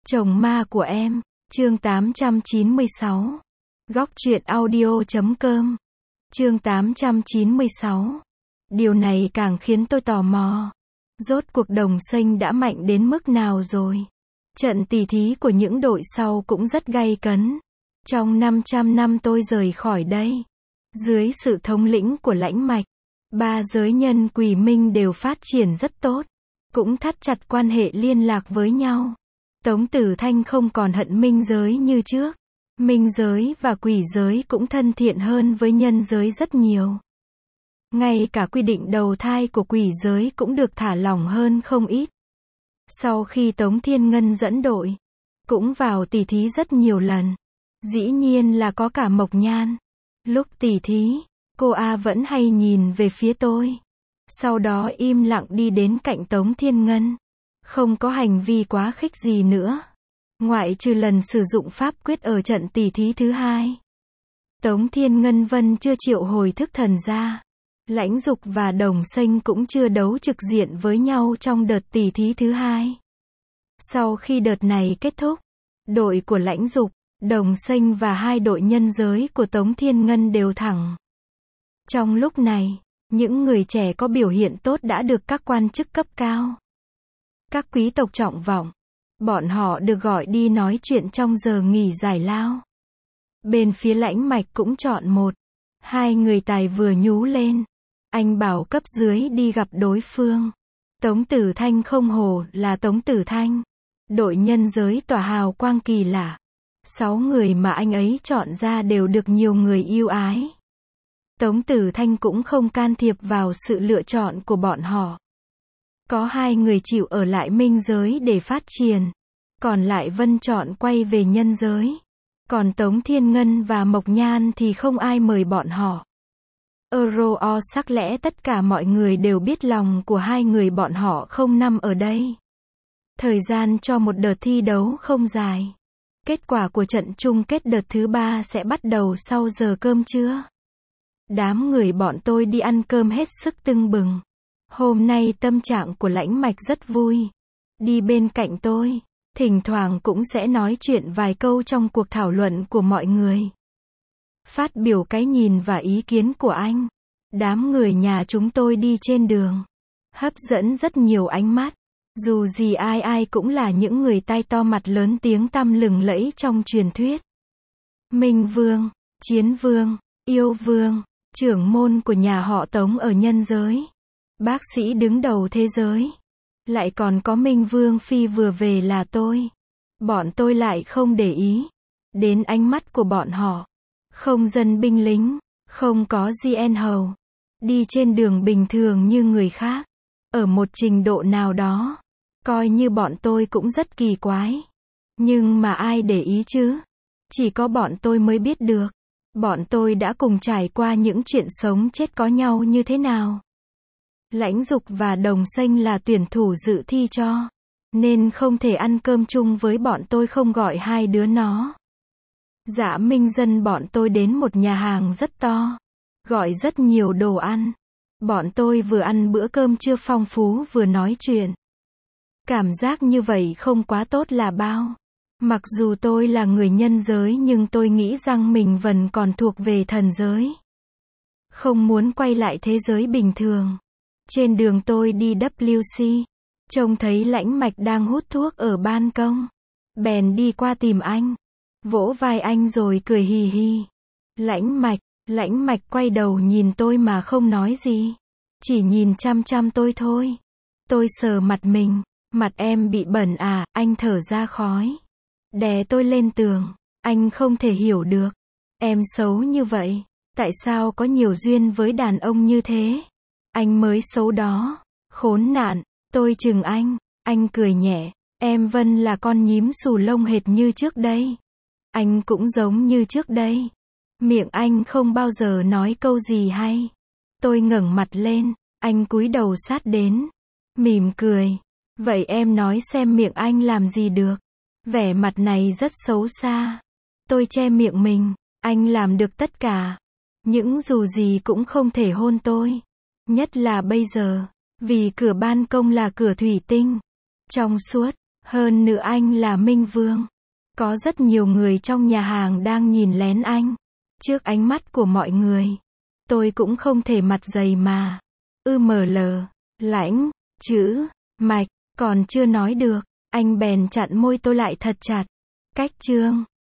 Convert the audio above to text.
Chồng ma của em, chương 896. Góc truyện audio.com. Chương 896. Điều này càng khiến tôi tò mò. Rốt cuộc Đồng Xanh đã mạnh đến mức nào rồi? Trận tỉ thí của những đội sau cũng rất gay cấn. Trong 500 năm tôi rời khỏi đây. Dưới sự thống lĩnh của Lãnh Mạch, ba giới nhân Quỷ Minh đều phát triển rất tốt. Cũng thắt chặt quan hệ liên lạc với nhau. Tống Tử Thanh không còn hận Minh giới như trước. Minh giới và Quỷ giới cũng thân thiện hơn với nhân giới rất nhiều. Ngay cả quy định đầu thai của Quỷ giới cũng được thả lỏng hơn không ít. Sau khi Tống Thiên Ngân dẫn đội, cũng vào tỉ thí rất nhiều lần. Dĩ nhiên là có cả Mộc Nhan. Lúc tỉ thí, cô A vẫn hay nhìn về phía tôi. Sau đó im lặng đi đến cạnh Tống Thiên Ngân. Không có hành vi quá khích gì nữa. Ngoại trừ lần sử dụng pháp quyết ở trận tỉ thí thứ hai. Tống Thiên Ngân Vân chưa triệu hồi thức thần ra. Lãnh Dục và Đồng Xanh cũng chưa đấu trực diện với nhau trong đợt tỉ thí thứ hai. Sau khi đợt này kết thúc, đội của Lãnh Dục, Đồng Xanh và hai đội nhân giới của Tống Thiên Ngân đều thẳng. Trong lúc này, những người trẻ có biểu hiện tốt đã được các quan chức cấp cao, các quý tộc trọng vọng. Bọn họ được gọi đi nói chuyện trong giờ nghỉ giải lao. Bên phía Lãnh Mạch cũng chọn một, hai người tài vừa nhú lên. Anh bảo cấp dưới đi gặp đối phương. Tống Tử Thanh không hổ là Tống Tử Thanh. Đội nhân giới tỏa hào quang kỳ lạ. 6 người mà anh ấy chọn ra đều được nhiều người yêu ái. Tống Tử Thanh cũng không can thiệp vào sự lựa chọn của bọn họ. Có 2 người chịu ở lại Minh giới để phát triển. Còn lại Vân chọn quay về nhân giới. Còn Tống Thiên Ngân và Mộc Nhan thì không ai mời bọn họ. Sắc lẽ tất cả mọi người đều biết lòng của 2 người bọn họ không nằm ở đây. Thời gian cho một đợt thi đấu không dài. Kết quả của trận chung kết đợt thứ 3 sẽ bắt đầu sau giờ cơm trưa. Đám người bọn tôi đi ăn cơm hết sức tưng bừng. Hôm nay tâm trạng của Lãnh Mạch rất vui. Đi bên cạnh tôi, thỉnh thoảng cũng sẽ nói chuyện vài câu trong cuộc thảo luận của mọi người. Phát biểu cái nhìn và ý kiến của anh. Đám người nhà chúng tôi đi trên đường. Hấp dẫn rất nhiều ánh mắt. Dù gì ai ai cũng là những người tai to mặt lớn tiếng tăm lừng lẫy trong truyền thuyết. Minh Vương, Chiến Vương, Yêu Vương, trưởng môn của nhà họ Tống ở nhân giới. Bác sĩ đứng đầu thế giới. Lại còn có Minh Vương Phi vừa về là tôi. Bọn tôi lại không để ý đến ánh mắt của bọn họ. Không dân binh lính, không có GN hầu. Đi trên đường bình thường như người khác. Ở một trình độ nào đó, coi như bọn tôi cũng rất kỳ quái. Nhưng mà ai để ý chứ? Chỉ có bọn tôi mới biết được. Bọn tôi đã cùng trải qua những chuyện sống chết có nhau như thế nào. Lãnh Dục và Đồng Xanh là tuyển thủ dự thi cho. Nên không thể ăn cơm chung với bọn tôi không gọi hai đứa nó. Dạ Minh dân bọn tôi đến một nhà hàng rất to. Gọi rất nhiều đồ ăn. Bọn tôi vừa ăn bữa cơm trưa phong phú vừa nói chuyện. Cảm giác như vậy không quá tốt là bao. Mặc dù tôi là người nhân giới nhưng tôi nghĩ rằng mình vẫn còn thuộc về thần giới. Không muốn quay lại thế giới bình thường. Trên đường tôi đi WC, trông thấy Lãnh Mạch đang hút thuốc ở ban công. Bèn đi qua tìm anh. Vỗ vai anh rồi cười hì hì. Lãnh Mạch quay đầu nhìn tôi mà không nói gì. Chỉ nhìn chăm chăm tôi thôi. Tôi sờ mặt mình. Mặt em bị bẩn à, anh thở ra khói. Đè tôi lên tường. Anh không thể hiểu được. Em xấu như vậy. Tại sao có nhiều duyên với đàn ông như thế? Anh mới xấu đó. Khốn nạn. Tôi chừng anh. Anh cười nhẹ. Em Vân là con nhím xù lông hệt như trước đây. Anh cũng giống như trước đây. Miệng anh không bao giờ nói câu gì hay. Tôi ngẩng mặt lên. Anh cúi đầu sát đến. Mỉm cười. Vậy em nói xem miệng anh làm gì được. Vẻ mặt này rất xấu xa. Tôi che miệng mình. Anh làm được tất cả. Những dù gì cũng không thể hôn tôi. Nhất là bây giờ. Vì cửa ban công là cửa thủy tinh. Trong suốt. Hơn nữa anh là Minh Vương. Có rất nhiều người trong nhà hàng đang nhìn lén anh. Trước ánh mắt của mọi người. Tôi cũng không thể mặt dày mà. ML. Lãnh. Chữ. Mạch. Còn chưa nói được. Anh bèn chặn môi tôi lại thật chặt. Cách chương.